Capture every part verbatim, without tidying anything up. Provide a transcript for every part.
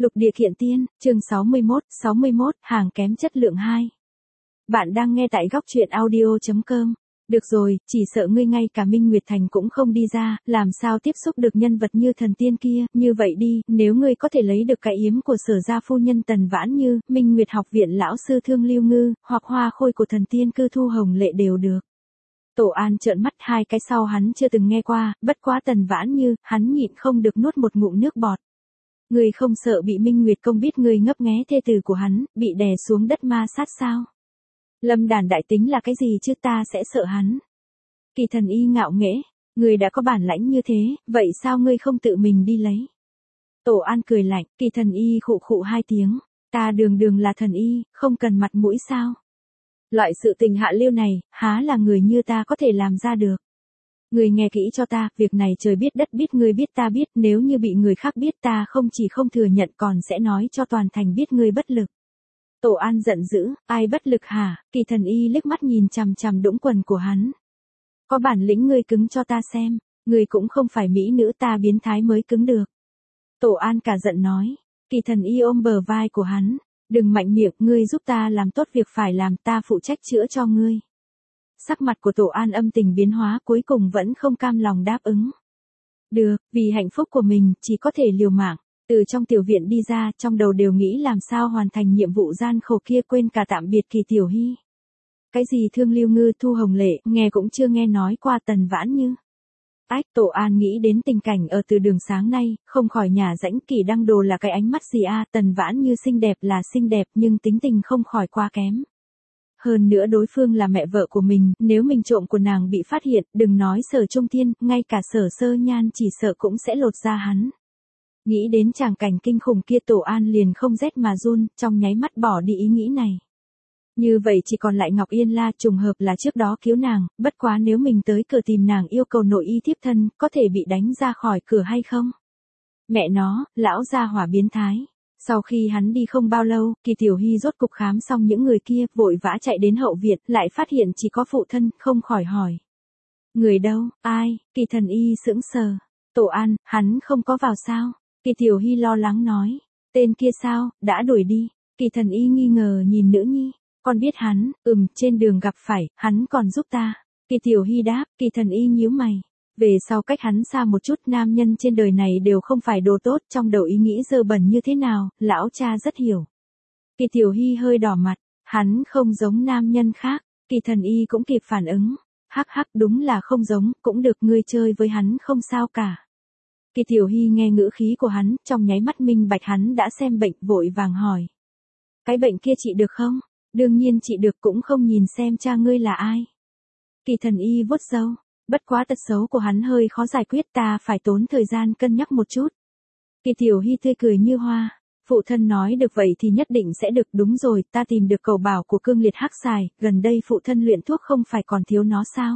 Lục địa kiện tiên, chương sáu mươi mốt, sáu mươi mốt, hàng kém chất lượng hai. Bạn đang nghe tại góc truyện audio chấm com. Được rồi, chỉ sợ ngươi ngay cả Minh Nguyệt Thành cũng không đi ra, làm sao tiếp xúc được nhân vật như thần tiên kia, như vậy đi, nếu ngươi có thể lấy được cái yếm của Sở gia phu nhân Tần Vãn Như, Minh Nguyệt học viện lão sư Thương Lưu Ngư, hoặc hoa khôi của thần tiên cư Thu Hồng Lệ đều được. Tổ An trợn mắt, hai cái sau hắn chưa từng nghe qua, bất quá Tần Vãn Như, hắn nhịn không được nuốt một ngụm nước bọt. Ngươi không sợ bị Minh Nguyệt công biết ngươi ngấp nghé thê tử của hắn, bị đè xuống đất ma sát sao? Lâm Đàn đại tính là cái gì chứ, ta sẽ sợ hắn. Kỳ Thần Y ngạo nghễ, ngươi đã có bản lãnh như thế, vậy sao ngươi không tự mình đi lấy? Tổ An cười lạnh, Kỳ Thần Y khụ khụ hai tiếng, ta đường đường là thần y, không cần mặt mũi sao? Loại sự tình hạ lưu này, há là người như ta có thể làm ra được. Người nghe kỹ cho ta, việc này trời biết đất biết, ngươi biết ta biết, nếu như bị người khác biết ta không chỉ không thừa nhận còn sẽ nói cho toàn thành biết ngươi bất lực. Tổ An giận dữ, ai bất lực hả? Kỳ Thần Y liếc mắt nhìn chằm chằm đũng quần của hắn. Có bản lĩnh ngươi cứng cho ta xem, ngươi cũng không phải mỹ nữ, ta biến thái mới cứng được. Tổ An cả giận nói. Kỳ Thần Y ôm bờ vai của hắn, đừng mạnh miệng, ngươi giúp ta làm tốt việc phải làm, ta phụ trách chữa cho ngươi. Sắc mặt của Tổ An âm tình biến hóa, cuối cùng vẫn không cam lòng đáp ứng. Được, vì hạnh phúc của mình, chỉ có thể liều mạng. Từ trong tiểu viện đi ra, trong đầu đều nghĩ làm sao hoàn thành nhiệm vụ gian khổ kia, quên cả tạm biệt Kỳ Tiểu Hy. Cái gì Thương Lưu Ngư, Thu Hồng Lệ, nghe cũng chưa nghe nói qua Tần Vãn Như. Ách, Tổ An nghĩ đến tình cảnh ở từ đường sáng nay, không khỏi nhả rãnh, Kỳ Đăng Đồ là cái ánh mắt gì a? Tần Vãn Như xinh đẹp là xinh đẹp, nhưng tính tình không khỏi quá kém. Hơn nữa đối phương là mẹ vợ của mình, nếu mình trộm của nàng bị phát hiện, đừng nói Sở Trung Thiên, ngay cả Sở Sơ Nhan chỉ sợ cũng sẽ lột da hắn. Nghĩ đến tràng cảnh kinh khủng kia, Tổ An liền không rét mà run, trong nháy mắt bỏ đi ý nghĩ này. Như vậy chỉ còn lại Ngọc Yên La, trùng hợp là trước đó cứu nàng, bất quá nếu mình tới cửa tìm nàng yêu cầu nội y thiếp thân, có thể bị đánh ra khỏi cửa hay không? Mẹ nó, lão gia hỏa biến thái. Sau khi hắn đi không bao lâu, Kỳ Tiểu Hy rốt cục khám xong những người kia, vội vã chạy đến hậu viện, lại phát hiện chỉ có phụ thân, không khỏi hỏi. Người đâu, ai? Kỳ Thần Y sững sờ. Tổ An, hắn không có vào sao? Kỳ Tiểu Hy lo lắng nói. Tên kia sao, đã đuổi đi. Kỳ Thần Y nghi ngờ nhìn nữ nhi. Con biết hắn, ừm, trên đường gặp phải, hắn còn giúp ta. Kỳ Tiểu Hy đáp, Kỳ Thần Y nhíu mày. Về sau cách hắn xa một chút, nam nhân trên đời này đều không phải đồ tốt, trong đầu ý nghĩ dơ bẩn như thế nào, lão cha rất hiểu. Kỳ Tiểu Hy hơi đỏ mặt, hắn không giống nam nhân khác. Kỳ Thần Y cũng kịp phản ứng. Hắc hắc, đúng là không giống, cũng được, ngươi chơi với hắn không sao cả. Kỳ Tiểu Hy nghe ngữ khí của hắn, trong nháy mắt minh bạch hắn đã xem bệnh, vội vàng hỏi. Cái bệnh kia trị được không? Đương nhiên trị được, cũng không nhìn xem cha ngươi là ai. Kỳ Thần Y vuốt râu, bất quá tật xấu của hắn hơi khó giải quyết, ta phải tốn thời gian cân nhắc một chút. Kỳ Tiểu Hy tươi cười như hoa, phụ thân nói được vậy thì nhất định sẽ được, đúng rồi, ta tìm được cầu bảo của cương liệt hắc xài, gần đây phụ thân luyện thuốc không phải còn thiếu nó sao?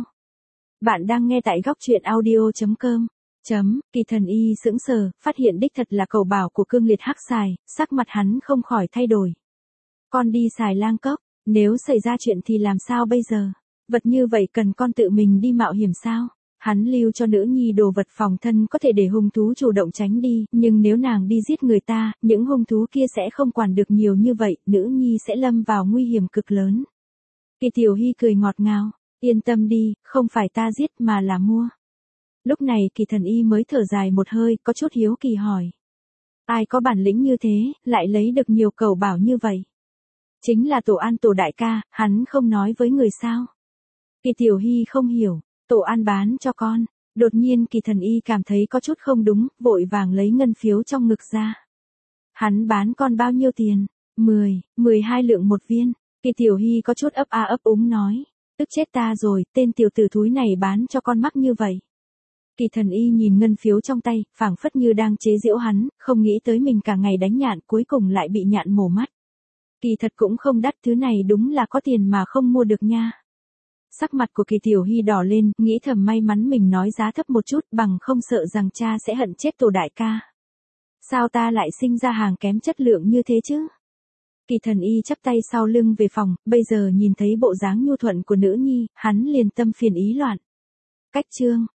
Bạn đang nghe tại góc truyện audio chấm com. Chấm, Kỳ Thần Y sững sờ, phát hiện đích thật là cầu bảo của cương liệt hắc xài, sắc mặt hắn không khỏi thay đổi. Con đi xài lang cốc, nếu xảy ra chuyện thì làm sao bây giờ? Vật như vậy cần con tự mình đi mạo hiểm sao? Hắn lưu cho nữ nhi đồ vật phòng thân có thể để hung thú chủ động tránh đi, nhưng nếu nàng đi giết người ta, những hung thú kia sẽ không quản được nhiều như vậy, nữ nhi sẽ lâm vào nguy hiểm cực lớn. Kỳ Tiểu Hy cười ngọt ngào, yên tâm đi, không phải ta giết mà là mua. Lúc này Kỳ Thần Y mới thở dài một hơi, có chút hiếu kỳ hỏi. Ai có bản lĩnh như thế, lại lấy được nhiều cầu bảo như vậy? Chính là Tổ An Tổ đại ca, hắn không nói với người sao? Kỳ Tiểu Hy không hiểu, Tổ An bán cho con. Đột nhiên Kỳ Thần Y cảm thấy có chút không đúng, vội vàng lấy ngân phiếu trong ngực ra. Hắn bán con bao nhiêu tiền? Mười, mười hai lượng một viên. Kỳ Tiểu Hy có chút ấp a ấp úng nói. Tức chết ta rồi, tên tiểu tử thúi này bán cho con mắc như vậy. Kỳ Thần Y nhìn ngân phiếu trong tay, phảng phất như đang chế giễu hắn, không nghĩ tới mình cả ngày đánh nhạn, cuối cùng lại bị nhạn mổ mắt. Kỳ thật cũng không đắt, thứ này đúng là có tiền mà không mua được nha. Sắc mặt của Kỳ Tiểu Hy đỏ lên, nghĩ thầm may mắn mình nói giá thấp một chút, bằng không sợ rằng cha sẽ hận chết Tổ đại ca. Sao ta lại sinh ra hàng kém chất lượng như thế chứ? Kỳ Thần Y chắp tay sau lưng về phòng, bây giờ nhìn thấy bộ dáng nhu thuận của nữ nhi, hắn liền tâm phiền ý loạn. Cách chương